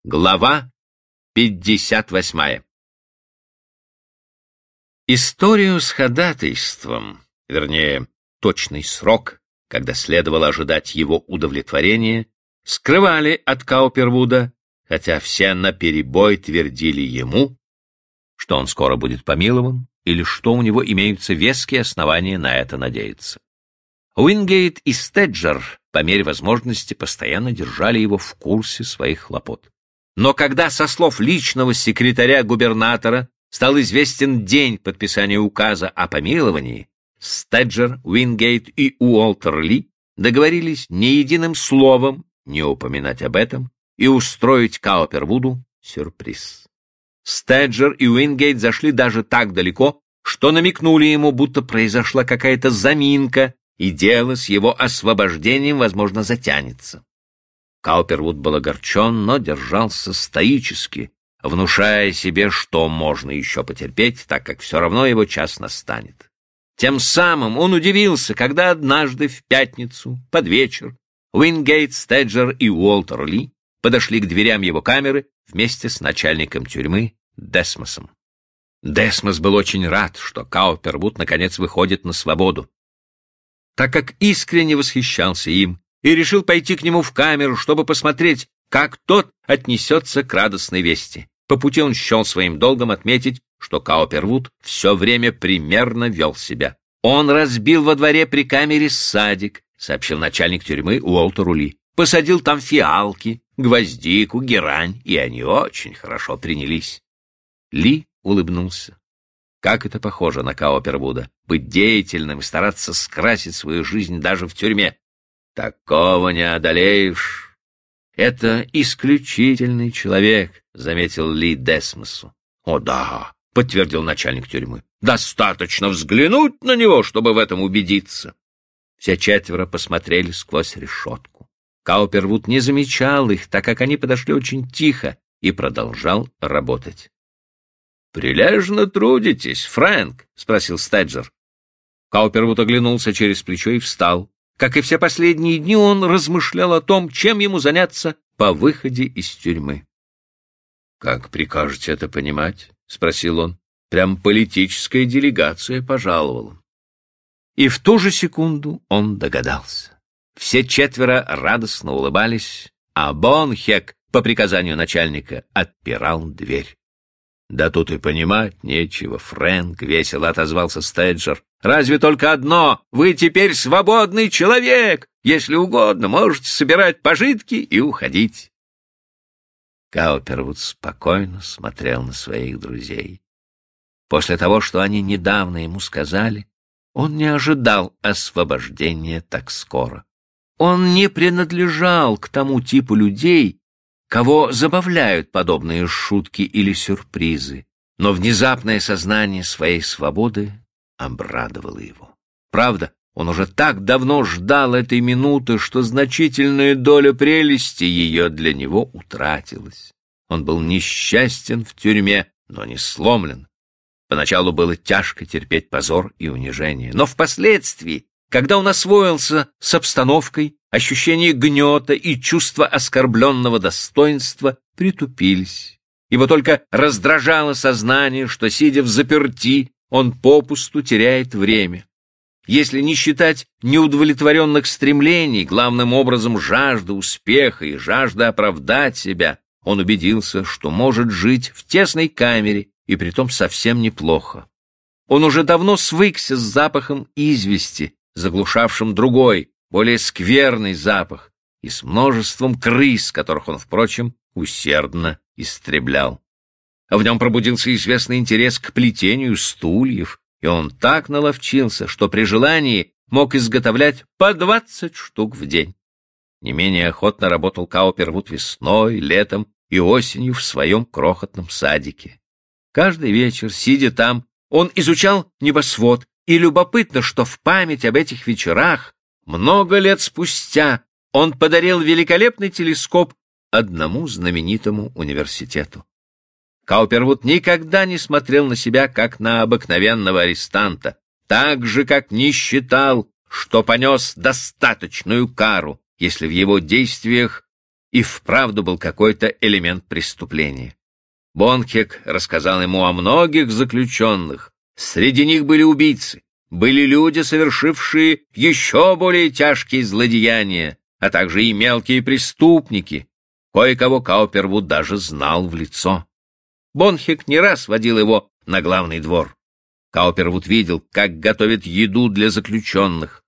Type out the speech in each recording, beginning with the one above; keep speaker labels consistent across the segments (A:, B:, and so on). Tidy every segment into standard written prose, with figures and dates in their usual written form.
A: Глава 58. Историю с ходатайством, вернее, точный срок, когда следовало ожидать его удовлетворения, скрывали от Каупервуда, хотя все наперебой твердили ему, что он скоро будет помилован или что у него имеются веские основания на это надеяться. Уингейт и Стеджер по мере возможности постоянно держали его в курсе своих хлопот. Но когда со слов личного секретаря губернатора стал известен день подписания указа о помиловании, Стеджер, Уингейт и Уолтер Ли договорились ни единым словом не упоминать об этом и устроить Каупервуду сюрприз. Стеджер и Уингейт зашли даже так далеко, что намекнули ему, будто произошла какая-то заминка, и дело с его освобождением, возможно, затянется. Каупервуд был огорчен, но держался стоически, внушая себе, что можно еще потерпеть, так как все равно его час настанет. Тем самым он удивился, когда однажды в пятницу, под вечер, Уингейт, Стеджер и Уолтер Ли подошли к дверям его камеры вместе с начальником тюрьмы Десмосом. Десмос был очень рад, что Каупервуд наконец выходит на свободу, так как искренне восхищался им, и решил пойти к нему в камеру, чтобы посмотреть, как тот отнесется к радостной вести. По пути он счел своим долгом отметить, что Каупервуд все время примерно вел себя. «Он разбил во дворе при камере садик», — сообщил начальник тюрьмы Уолтеру Ли. «Посадил там фиалки, гвоздику, герань, и они очень хорошо принялись». Ли улыбнулся. Как это похоже на Каупервуда — быть деятельным и стараться скрасить свою жизнь даже в тюрьме. «Такого не одолеешь. Это исключительный человек», — заметил Ли Десмосу. «О да», — подтвердил начальник тюрьмы. «Достаточно взглянуть на него, чтобы в этом убедиться». Все четверо посмотрели сквозь решетку. Каупервуд не замечал их, так как они подошли очень тихо, и продолжал работать. «Прилежно трудитесь, Фрэнк?» — спросил Стеджер. Каупервуд оглянулся через плечо и встал. Как и все последние дни, он размышлял о том, чем ему заняться по выходе из тюрьмы. «Как прикажете это понимать?» — спросил он. «Прям политическая делегация пожаловала». И в ту же секунду он догадался. Все четверо радостно улыбались, а Бонхек, по приказанию начальника, отпирал дверь. «Да тут и понимать нечего, Фрэнк», — весело отозвался Стеджер. «Разве только одно — вы теперь свободный человек. Если угодно, можете собирать пожитки и уходить». Каупервуд спокойно смотрел на своих друзей. После того, что они недавно ему сказали, он не ожидал освобождения так скоро. Он не принадлежал к тому типу людей, кого забавляют подобные шутки или сюрпризы, но внезапное сознание своей свободы обрадовало его. Правда, он уже так давно ждал этой минуты, что значительная доля прелести ее для него утратилась. Он был несчастен в тюрьме, но не сломлен. Поначалу было тяжко терпеть позор и унижение, но впоследствии, когда он освоился с обстановкой, ощущение гнета и чувство оскорбленного достоинства притупились. Его только раздражало сознание, что, сидя взаперти, он попусту теряет время. Если не считать неудовлетворенных стремлений, главным образом жажда успеха и жажда оправдать себя, он убедился, что может жить в тесной камере, и притом совсем неплохо. Он уже давно свыкся с запахом извести, заглушавшим другой, более скверный запах, и с множеством крыс, которых он, впрочем, усердно истреблял. В нем пробудился известный интерес к плетению стульев, и он так наловчился, что при желании мог изготовлять по 20 штук в день. Не менее охотно работал Каупервуд весной, летом и осенью в своем крохотном садике. Каждый вечер, сидя там, он изучал небосвод, и любопытно, что в память об этих вечерах много лет спустя он подарил великолепный телескоп одному знаменитому университету. Каупервуд никогда не смотрел на себя как на обыкновенного арестанта, так же, как не считал, что понес достаточную кару, если в его действиях и вправду был какой-то элемент преступления. Бонхек рассказал ему о многих заключенных. Среди них были убийцы, были люди, совершившие еще более тяжкие злодеяния, а также и мелкие преступники. Кое-кого Каупервуд даже знал в лицо. Бонхек не раз водил его на главный двор. Каупервуд видел, как готовят еду для заключенных.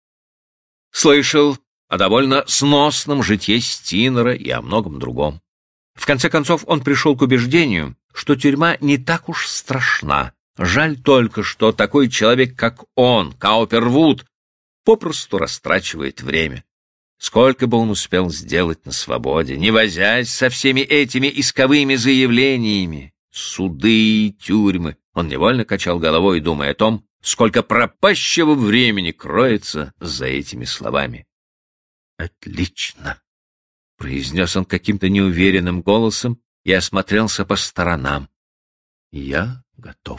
A: Слышал о довольно сносном житье Стинера и о многом другом. В конце концов, он пришел к убеждению, что тюрьма не так уж страшна. Жаль только, что такой человек, как он, Каупервуд, попросту растрачивает время. Сколько бы он успел сделать на свободе, не возясь со всеми этими исковыми заявлениями, суды и тюрьмы. Он невольно качал головой, думая о том, сколько пропащего времени кроется за этими словами. «Отлично!» — произнес он каким-то неуверенным голосом и осмотрелся по сторонам. «Я готов».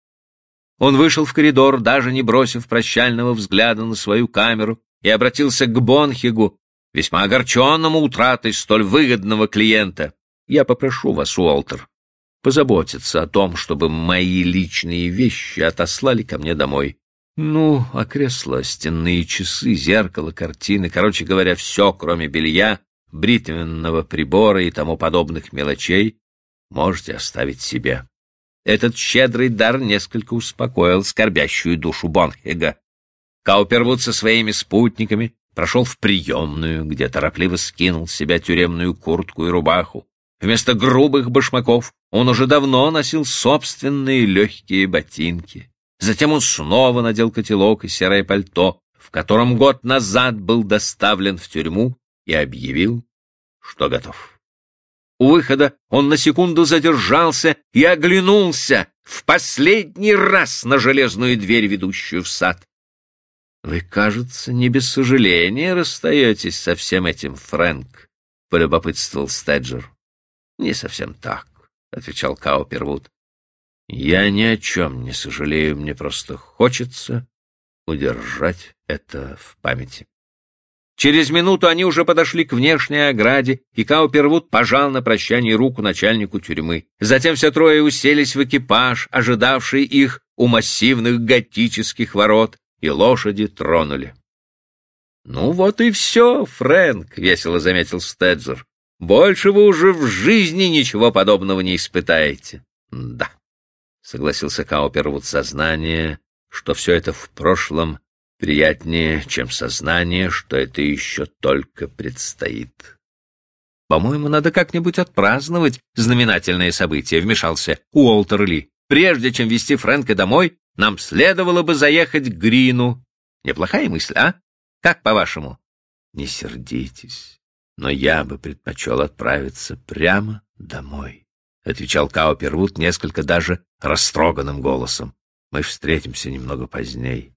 A: Он вышел в коридор, даже не бросив прощального взгляда на свою камеру, и обратился к Бонхегу, весьма огорченному утратой столь выгодного клиента. «Я попрошу вас, Уолтер, позаботиться о том, чтобы мои личные вещи отослали ко мне домой. Ну, а кресла, стенные часы, зеркало, картины, короче говоря, все, кроме белья, бритвенного прибора и тому подобных мелочей, можете оставить себе». Этот щедрый дар несколько успокоил скорбящую душу Бонхега. Каупервуд со своими спутниками прошел в приемную, где торопливо скинул с себя тюремную куртку и рубаху. Вместо грубых башмаков он уже давно носил собственные легкие ботинки. Затем он снова надел котелок и серое пальто, в котором год назад был доставлен в тюрьму, и объявил, что готов. У выхода он на секунду задержался и оглянулся в последний раз на железную дверь, ведущую в сад. «Вы, кажется, не без сожаления расстаетесь со всем этим, Фрэнк», — полюбопытствовал Стеджер. «Не совсем так», — отвечал Каупервуд. «Я ни о чем не сожалею, мне просто хочется удержать это в памяти». Через минуту они уже подошли к внешней ограде, и Каупервуд пожал на прощание руку начальнику тюрьмы. Затем все трое уселись в экипаж, ожидавший их у массивных готических ворот, и лошади тронули. «Ну вот и все, Фрэнк», — весело заметил Стеджер. «Больше вы уже в жизни ничего подобного не испытаете». «Да», — согласился Каупервуд, сознание, что все это в прошлом приятнее, чем сознание, что это еще только предстоит. «По-моему, надо как-нибудь отпраздновать знаменательное событие», — вмешался Уолтер Ли. «Прежде чем везти Фрэнка домой, нам следовало бы заехать к Грину. Неплохая мысль, а? Как по-вашему?» «Не сердитесь, но я бы предпочел отправиться прямо домой», — отвечал Каупервуд несколько даже растроганным голосом. «Мы встретимся немного поздней.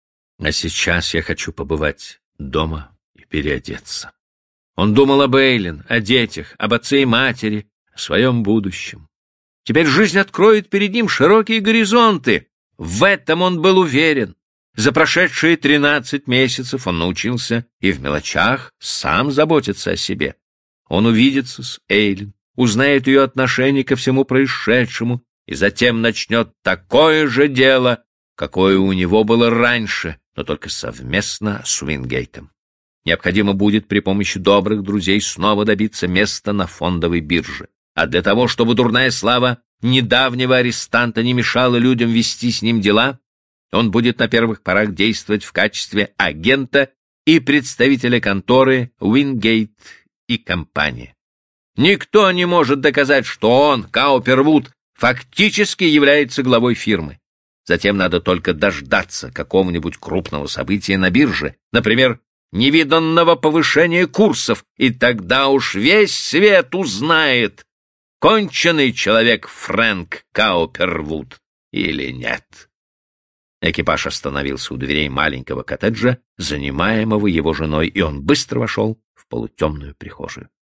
A: А сейчас я хочу побывать дома и переодеться». Он думал об Эйлин, о детях, об отце и матери, о своем будущем. Теперь жизнь откроет перед ним широкие горизонты. В этом он был уверен. За прошедшие 13 месяцев он научился и в мелочах сам заботиться о себе. Он увидится с Эйлин, узнает ее отношение ко всему происшедшему и затем начнет такое же дело, какое у него было раньше, но только совместно с Уингейтом. Необходимо будет при помощи добрых друзей снова добиться места на фондовой бирже. А для того, чтобы дурная слава недавнего арестанта не мешала людям вести с ним дела, он будет на первых порах действовать в качестве агента и представителя конторы Уингейт и компания. Никто не может доказать, что он, Каупервуд, фактически является главой фирмы. Затем надо только дождаться какого-нибудь крупного события на бирже, например, невиданного повышения курсов, и тогда уж весь свет узнает, конченый человек Фрэнк Каупервуд или нет. Экипаж остановился у дверей маленького коттеджа, занимаемого его женой, и он быстро вошел в полутемную прихожую.